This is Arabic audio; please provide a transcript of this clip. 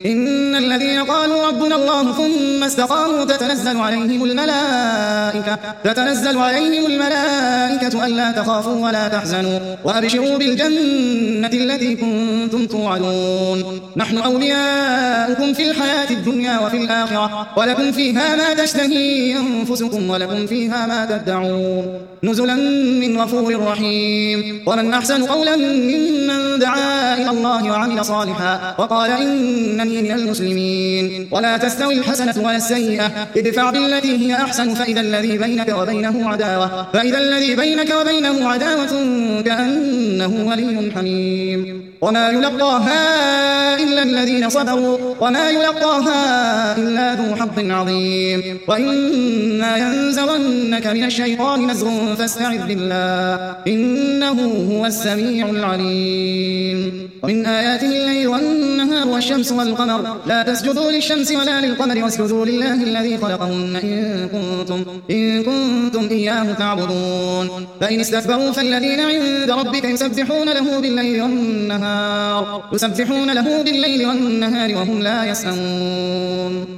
إن الذين قالوا ربنا الله ثم استقاموا تتنزل عليهم الملائكة ألا تخافوا ولا تحزنوا وأبشروا بالجنة التي كنتم توعدون نحن أولياؤكم في الحياة الدنيا وفي الآخرة ولكم فيها ما تشتهي أنفسكم ولكم فيها ما تدعون نزلا من غفور رحيم. ومن أحسن قولا ممن دعا إلى الله وعمل صالحا وقال إنني من المسلمين. ولا تستوي الحسنة ولا السيئة ادفع بالتي هي أحسن فإذا الذي بينك وبينه عداوة كأنه ولي حميم. وما يلقاها إلا الذين صبروا وما يلقاها إلا ذو حظ عظيم. وإما ينزغنك من الشيطان نزغ فاستعذ بالله إنه هو السميع العليم. ومن آياته الليل والنهار والشمس والقمر لا تسجدوا للشمس ولا للقمر واسجدوا لله الذي خلقهن إن كنتم إياه تعبدون. فإن استكبروا فالذين عند ربك يسبحون له بالليل والنهار وهم لا يسأمون.